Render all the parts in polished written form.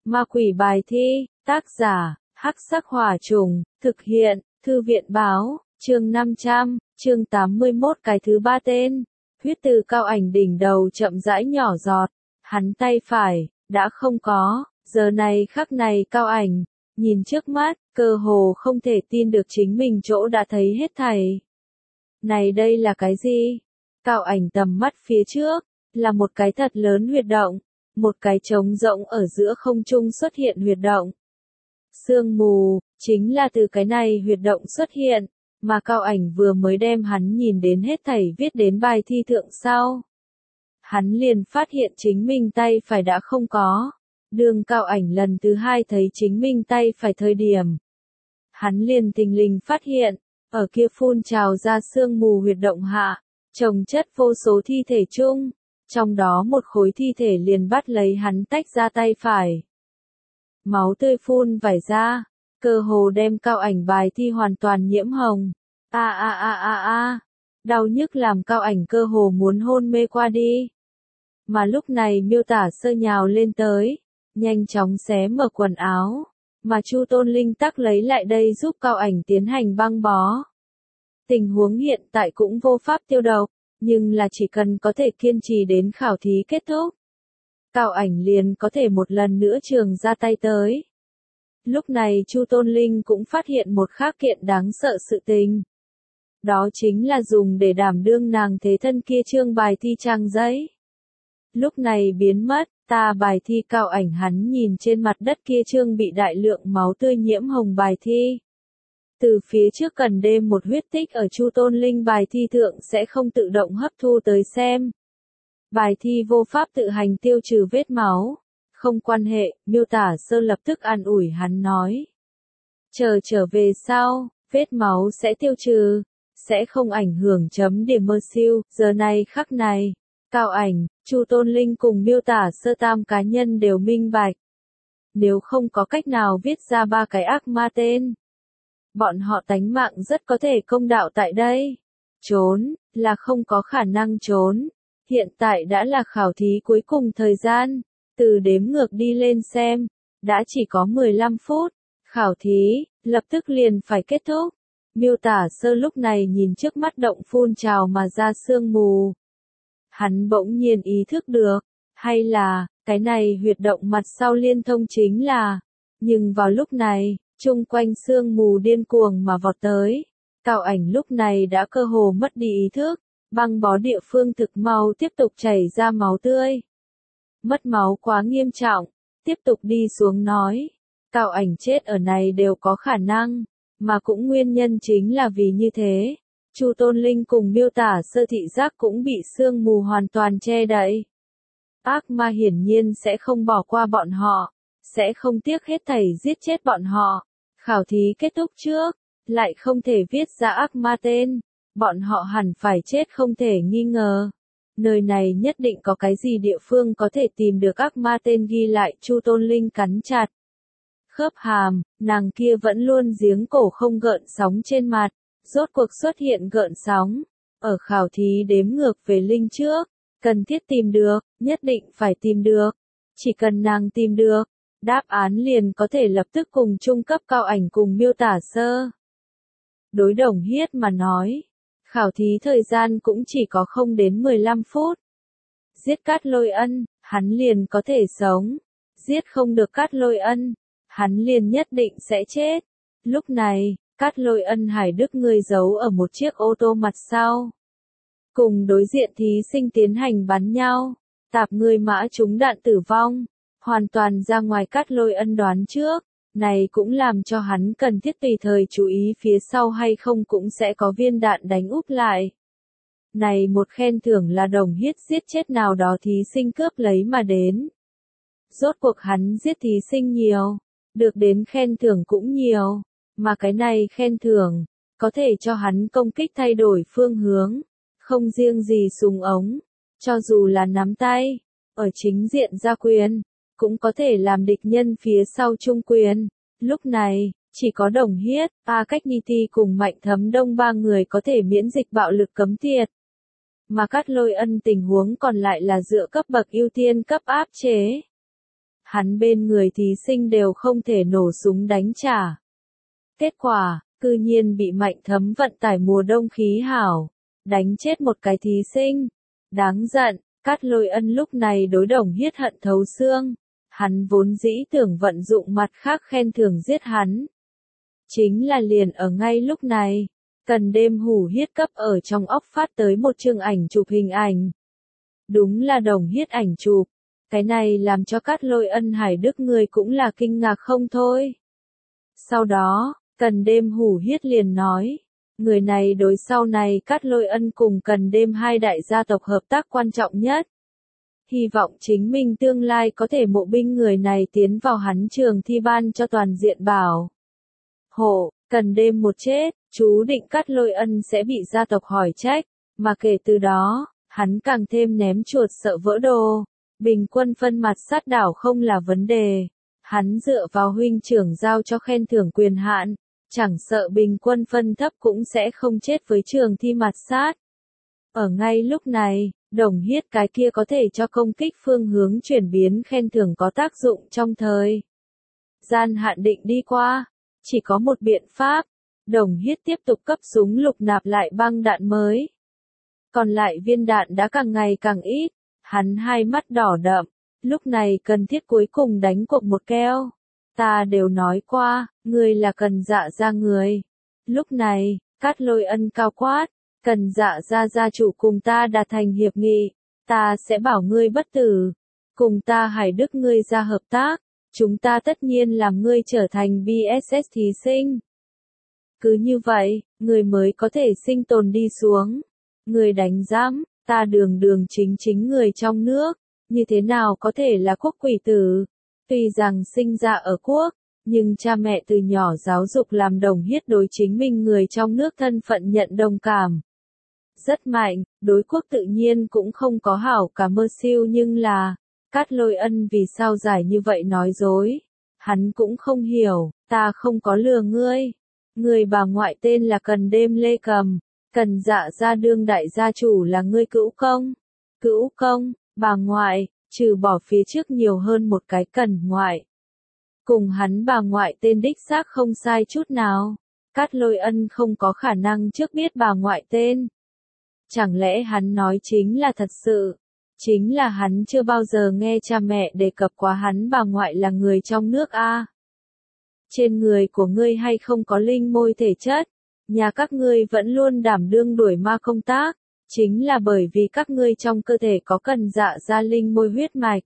Ma quỷ bài thi, tác giả, Hắc Sắc Hỏa Trùng, thực hiện, Thư viện báo, chương 500, chương 81 cái thứ ba tên. Huyết từ Cao Ảnh đỉnh đầu chậm rãi nhỏ giọt, hắn tay phải, đã không có, giờ này khắc này Cao Ảnh, nhìn trước mắt, cơ hồ không thể tin được chính mình chỗ đã thấy hết thảy. Này đây là cái gì? Cao Ảnh tầm mắt phía trước, là một cái thật lớn huyệt động, một cái trống rỗng ở giữa không trung xuất hiện huyệt động. Sương mù, chính là từ cái này huyệt động xuất hiện, mà Cao Ảnh vừa mới đem hắn nhìn đến hết thảy viết đến bài thi thượng sau. Hắn liền phát hiện chính mình tay phải đã không có. Đường Cao Ảnh lần thứ hai thấy chính mình tay phải thời điểm. Hắn liền thình lình phát hiện, ở kia phun trào ra sương mù huyệt động hạ, chồng chất vô số thi thể chung, trong đó một khối thi thể liền bắt lấy hắn tách ra tay phải. Máu tươi phun vải ra, cơ hồ đem Cao Ảnh bài thi hoàn toàn nhiễm hồng. Đau nhức làm Cao Ảnh cơ hồ muốn hôn mê qua đi. Mà lúc này Miêu Tả Sơ nhào lên tới, nhanh chóng xé mở quần áo, mà Chu Tôn Linh tắc lấy lại đây giúp Cao Ảnh tiến hành băng bó. Tình huống hiện tại cũng vô pháp tiêu độc, nhưng là chỉ cần có thể kiên trì đến khảo thí kết thúc, Cao Ảnh liền có thể một lần nữa trường ra tay tới. Lúc này Chu Tôn Linh cũng phát hiện một khác kiện đáng sợ sự tình. Đó chính là dùng để đảm đương nàng thế thân kia trương bài thi trang giấy. Lúc này biến mất, bài thi Cao Ảnh hắn nhìn trên mặt đất kia trương bị đại lượng máu tươi nhiễm hồng bài thi. Từ phía trước cần đêm một huyết tích ở Chu Tôn Linh bài thi thượng sẽ không tự động hấp thu tới xem. Bài thi vô pháp tự hành tiêu trừ vết máu. Không quan hệ, Miêu Tả Sơ lập tức an ủi hắn nói. Trở về sau, vết máu sẽ tiêu trừ, sẽ không ảnh hưởng chấm điểm mơ siêu. Giờ này khắc này, Cao Ảnh, Chu Tôn Linh cùng Miêu Tả Sơ tam cá nhân đều minh bạch. Nếu không có cách nào viết ra ba cái ác ma tên, bọn họ tánh mạng rất có thể công đạo tại đây. Trốn, là không có khả năng trốn. Hiện tại đã là khảo thí cuối cùng thời gian. Từ đếm ngược đi lên xem, đã chỉ có 15 phút. Khảo thí, lập tức liền phải kết thúc. Miêu Tả Sơ lúc này nhìn trước mắt động phun trào mà ra sương mù. Hắn bỗng nhiên ý thức được, hay là, cái này huyệt động mặt sau liên thông chính là. Nhưng vào lúc này, chung quanh sương mù điên cuồng mà vọt tới. Cao Ảnh lúc này đã cơ hồ mất đi ý thức, băng bó địa phương thực mau tiếp tục chảy ra máu tươi. Mất máu quá nghiêm trọng, tiếp tục đi xuống nói. Cao Ảnh chết ở này đều có khả năng, mà cũng nguyên nhân chính là vì như thế. Chu Tôn Linh cùng Miêu Tả Sơ thị giác cũng bị sương mù hoàn toàn che đậy. Ác ma hiển nhiên sẽ không bỏ qua bọn họ, sẽ không tiếc hết thảy giết chết bọn họ. Khảo thí kết thúc trước, lại không thể viết ra ác ma tên, bọn họ hẳn phải chết không thể nghi ngờ. Nơi này nhất định có cái gì địa phương có thể tìm được ác ma tên ghi lại. Chu Tôn Linh cắn chặt khớp hàm, nàng kia vẫn luôn giếng cổ không gợn sóng trên mặt, rốt cuộc xuất hiện gợn sóng. Ở khảo thí đếm ngược về Linh trước, cần thiết tìm được, nhất định phải tìm được. Chỉ cần nàng tìm được, đáp án liền có thể lập tức cùng trung cấp Cao Ảnh cùng Miêu Tả Sơ. Đối Đồng Hiết mà nói, khảo thí thời gian cũng chỉ có không đến 15 phút. Giết Cát Lôi Ân, hắn liền có thể sống. Giết không được Cát Lôi Ân, hắn liền nhất định sẽ chết. Lúc này, Cát Lôi Ân Hải Đức người giấu ở một chiếc ô tô mặt sau. Cùng đối diện thí sinh tiến hành bắn nhau. Tạp người mã trúng đạn tử vong. Hoàn toàn ra ngoài Cát Lôi Ân đoán trước. Này cũng làm cho hắn cần thiết tùy thời chú ý phía sau hay không cũng sẽ có viên đạn đánh úp lại. Này một khen thưởng là Đồng Hiết giết chết nào đó thí sinh cướp lấy mà đến. Rốt cuộc hắn giết thí sinh nhiều, được đến khen thưởng cũng nhiều, mà cái này khen thưởng, có thể cho hắn công kích thay đổi phương hướng, không riêng gì súng ống, cho dù là nắm tay, ở chính diện ra quyền, cũng có thể làm địch nhân phía sau trung quyền. Lúc này, chỉ có Đồng Hiết, Cách Ni Ti cùng Mạnh Thấm Đông ba người có thể miễn dịch bạo lực cấm tiệt. Mà Cát Lôi Ân tình huống còn lại là dựa cấp bậc ưu tiên cấp áp chế. hắn bên người thí sinh đều không thể nổ súng đánh trả. Kết quả, cư nhiên bị Mạnh Thấm vận tải mùa đông khí hảo, đánh chết một cái thí sinh. Đáng giận, Cát Lôi Ân lúc này đối Đồng Hiết hận thấu xương. Hắn vốn dĩ tưởng vận dụng mặt khác khen thưởng giết hắn. Chính là liền ở ngay lúc này, Cần Đêm Hủ Hiết cấp ở trong óc phát tới một chương ảnh chụp hình ảnh. Đúng là Đồng Hiết ảnh chụp. Cái này làm cho Cát Lôi Ân Hải Đức người cũng là kinh ngạc không thôi. Sau đó, Cần Đêm Hủ Hiết liền nói, người này đối sau này Cát Lôi Ân cùng Cần Đêm hai đại gia tộc hợp tác quan trọng nhất. Hy vọng chính mình tương lai có thể mộ binh người này tiến vào hắn trường thi ban cho toàn diện bảo. Hộ, Cần Đêm một chết, chú định Cát Lôi Ân sẽ bị gia tộc hỏi trách, mà kể từ đó, hắn càng thêm ném chuột sợ vỡ đồ. Bình quân phân mặt sát đảo không là vấn đề. Hắn dựa vào huynh trưởng giao cho khen thưởng quyền hạn, chẳng sợ bình quân phân thấp cũng sẽ không chết với trường thi mặt sát. Ở ngay lúc này, Đồng Hiết cái kia có thể cho công kích phương hướng chuyển biến khen thưởng có tác dụng trong thời gian hạn định đi qua. Chỉ có một biện pháp, Đồng Hiết tiếp tục cấp súng lục nạp lại băng đạn mới. Còn lại viên đạn đã càng ngày càng ít, hắn hai mắt đỏ đậm, lúc này cần thiết cuối cùng đánh cuộc một keo. Ta đều nói qua, ngươi là Cần Dạ gia người. Lúc này, Cát Lôi Ân cao quát, Cần Dạ gia gia chủ cùng ta đạt thành hiệp nghị, ta sẽ bảo ngươi bất tử. Cùng ta Hải Đức ngươi ra hợp tác, chúng ta tất nhiên làm ngươi trở thành BSS thí sinh. Cứ như vậy, ngươi mới có thể sinh tồn đi xuống. Ngươi đánh giám, ta đường đường chính chính người trong nước, như thế nào có thể là quốc quỷ tử? Tuy rằng sinh ra ở quốc, nhưng cha mẹ từ nhỏ giáo dục làm Đồng Hiết đối chính mình người trong nước thân phận nhận đồng cảm. Rất mạnh, đối quốc tự nhiên cũng không có hảo cả mơ siêu nhưng là, Cát Lôi Ân vì sao giải như vậy nói dối? Hắn cũng không hiểu, ta không có lừa ngươi. Người bà ngoại tên là Cần Đêm Lê Cầm, Cần Dạ gia đương đại gia chủ là ngươi cữu công. Cữu công, bà ngoại, trừ bỏ phía trước nhiều hơn một cái Cần ngoại. Cùng hắn bà ngoại tên đích xác không sai chút nào. Cát Lôi Ân không có khả năng trước biết bà ngoại tên. Chẳng lẽ hắn nói chính là thật sự? Chính là hắn chưa bao giờ nghe cha mẹ đề cập quá hắn bà ngoại là người trong nước a. Trên người của ngươi hay không có linh môi thể chất, nhà các ngươi vẫn luôn đảm đương đuổi ma công tác, chính là bởi vì các ngươi trong cơ thể có Cần Dạ gia linh môi huyết mạch.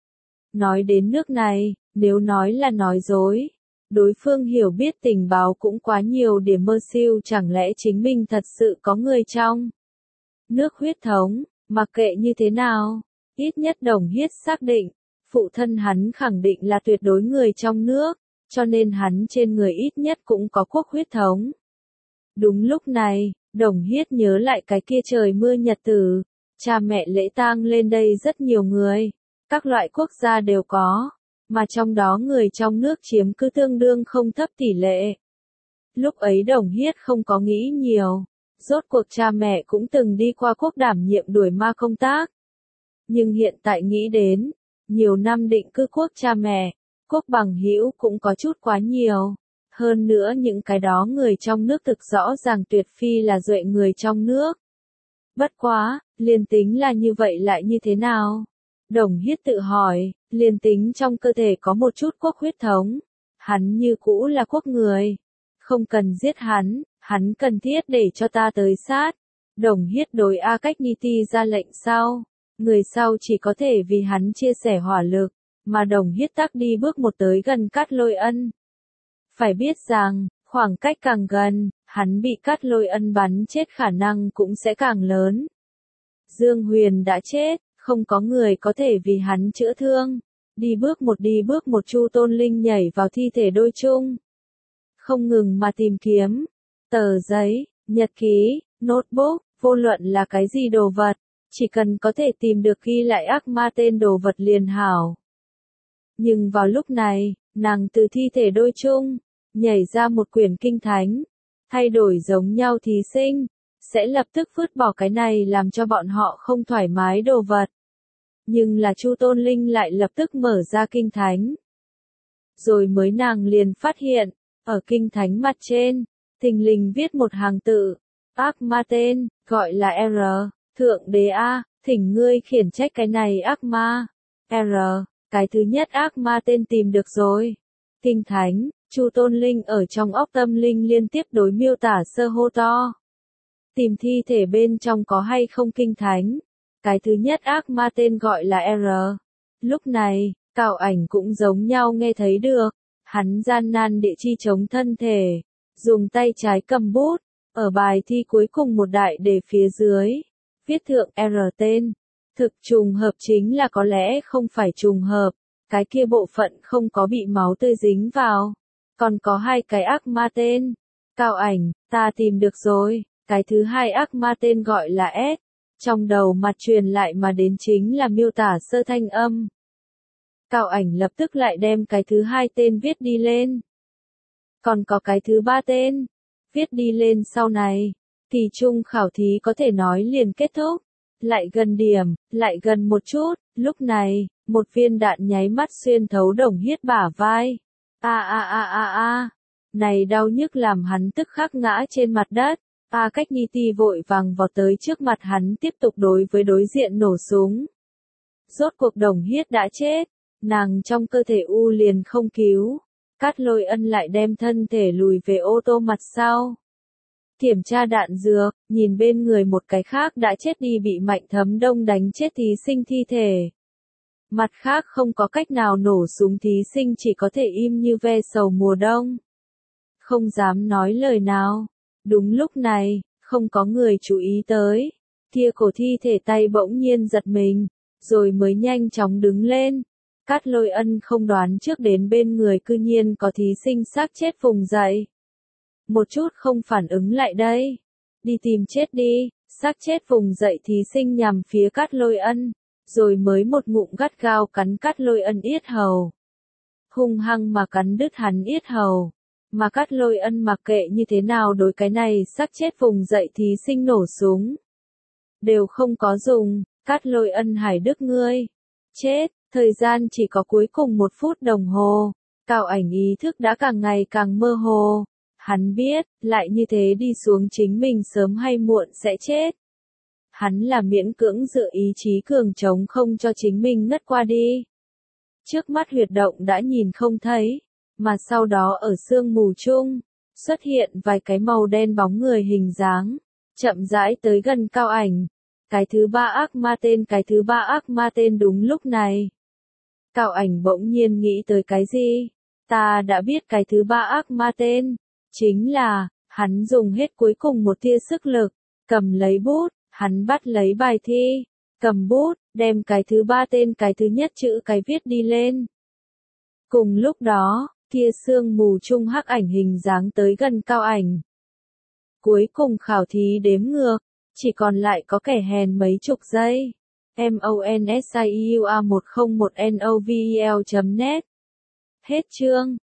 Nói đến nước này, nếu nói là nói dối, đối phương hiểu biết tình báo cũng quá nhiều điểm mơ siêu, chẳng lẽ chính mình thật sự có người trong nước huyết thống, mặc kệ như thế nào, ít nhất Đồng Hiết xác định, phụ thân hắn khẳng định là tuyệt đối người trong nước, cho nên hắn trên người ít nhất cũng có quốc huyết thống. Đúng lúc này, Đồng Hiết nhớ lại cái kia trời mưa nhật tử, cha mẹ lễ tang lên đây rất nhiều người, các loại quốc gia đều có, mà trong đó người trong nước chiếm cứ tương đương không thấp tỷ lệ. Lúc ấy Đồng Hiết không có nghĩ nhiều, rốt cuộc cha mẹ cũng từng đi qua quốc đảm nhiệm đuổi ma công tác. Nhưng hiện tại nghĩ đến, nhiều năm định cư quốc cha mẹ, quốc bằng hữu cũng có chút quá nhiều. Hơn nữa những cái đó người trong nước thực rõ ràng tuyệt phi là duệ người trong nước. Bất quá, liền tính là như vậy lại như thế nào? Đồng Hiết tự hỏi, liền tính trong cơ thể có một chút quốc huyết thống, hắn như cũ là quốc người. Không cần giết hắn, hắn cần thiết để cho ta tới sát. Đồng Hiết đối A Cách Nhi Ti ra lệnh sau, người sau chỉ có thể vì hắn chia sẻ hỏa lực, mà Đồng Hiết tắc đi bước một tới gần Cát Lôi Ân. Phải biết rằng, khoảng cách càng gần, hắn bị Cát Lôi Ân bắn chết khả năng cũng sẽ càng lớn. Dương Huyền đã chết, không có người có thể vì hắn chữa thương. Đi bước một Chu Tôn Linh nhảy vào thi thể đôi chung. Không ngừng mà tìm kiếm. Tờ giấy, nhật ký, notebook, vô luận là cái gì đồ vật. Chỉ cần có thể tìm được ghi lại ác ma tên đồ vật liền hảo. Nhưng vào lúc này, nàng từ thi thể đôi chung, nhảy ra một quyển kinh thánh. Thay đổi giống nhau thí sinh, sẽ lập tức vứt bỏ cái này làm cho bọn họ không thoải mái đồ vật. Nhưng là Chu Tôn Linh lại lập tức mở ra kinh thánh. Rồi mới nàng liền phát hiện, ở kinh thánh mặt trên, thình lình viết một hàng tự, ác ma tên, gọi là R, Thượng Đế A, thỉnh ngươi khiển trách cái này ác ma. R, cái thứ nhất ác ma tên tìm được rồi. Kinh thánh, Chu Tôn Linh ở trong óc tâm linh liên tiếp đối miêu tả sơ hô to. Tìm thi thể bên trong có hay không kinh thánh. Cái thứ nhất ác ma tên gọi là R. Lúc này, Cao Ảnh cũng giống nhau nghe thấy được. Hắn gian nan địa chi chống thân thể, dùng tay trái cầm bút, ở bài thi cuối cùng một đại đề phía dưới, viết thượng R tên. Thực trùng hợp chính là có lẽ không phải trùng hợp, cái kia bộ phận không có bị máu tươi dính vào. Còn có hai cái ác ma tên. Cao Ảnh, ta tìm được rồi, cái thứ hai ác ma tên gọi là S. Trong đầu mặt truyền lại mà đến chính là miêu tả sơ thanh âm. Cao Ảnh lập tức lại đem cái thứ hai tên viết đi lên. Còn có cái thứ ba tên, viết đi lên sau này, thì chung khảo thí có thể nói liền kết thúc. Lại gần điểm, lại gần một chút, lúc này, một viên đạn nháy mắt xuyên thấu Đồng Hiết bả vai. Này đau nhức làm hắn tức khắc ngã trên mặt đất. Cách Nhi Ti vội vàng vọt tới trước mặt hắn tiếp tục đối với đối diện nổ súng. Rốt cuộc Đồng Hiết đã chết, nàng trong cơ thể u liền không cứu. Cát Lôi Ân lại đem thân thể lùi về ô tô mặt sau. Kiểm tra đạn dược, nhìn bên người một cái khác đã chết đi bị Mạnh Thấm Đông đánh chết thí sinh thi thể. Mặt khác không có cách nào nổ súng thí sinh chỉ có thể im như ve sầu mùa đông. Không dám nói lời nào. Đúng lúc này, không có người chú ý tới. Kia cổ thi thể tay bỗng nhiên giật mình, rồi mới nhanh chóng đứng lên. Cát Lôi Ân không đoán trước đến bên người cư nhiên có thí sinh xác chết vùng dậy. Một chút không phản ứng lại đây. Đi tìm chết đi, xác chết vùng dậy thí sinh nhằm phía Cát Lôi Ân, rồi mới một ngụm gắt gao cắn Cát Lôi Ân yết hầu. Hung hăng mà cắn đứt hắn yết hầu. Mà Cát Lôi Ân mặc kệ như thế nào đối cái này xác chết vùng dậy thí sinh nổ súng. Đều không có dùng, Cát Lôi Ân Hải Đức ngươi. Chết, thời gian chỉ có cuối cùng 1 phút đồng hồ. Cao Ảnh ý thức đã càng ngày càng mơ hồ. Hắn biết, lại như thế đi xuống chính mình sớm hay muộn sẽ chết. Hắn là miễn cưỡng dựa ý chí cường chống không cho chính mình ngất qua đi. Trước mắt huyệt động đã nhìn không thấy. Mà sau đó ở sương mù chung, xuất hiện vài cái màu đen bóng người hình dáng, chậm rãi tới gần Cao Ảnh. Cái thứ ba ác ma tên đúng lúc này. Cao Ảnh bỗng nhiên nghĩ tới cái gì? Ta đã biết cái thứ ba ác ma tên. Chính là, hắn dùng hết cuối cùng một tia sức lực, cầm lấy bút, hắn bắt lấy bài thi, cầm bút, đem cái thứ ba tên cái thứ nhất chữ cái viết đi lên. Cùng lúc đó, kia sương mù chung hắc ảnh hình dáng tới gần Cao Ảnh. Cuối cùng khảo thí đếm ngược, chỉ còn lại có kẻ hèn mấy chục giây. MONSIEUA101NOVEL.net. Hết chương.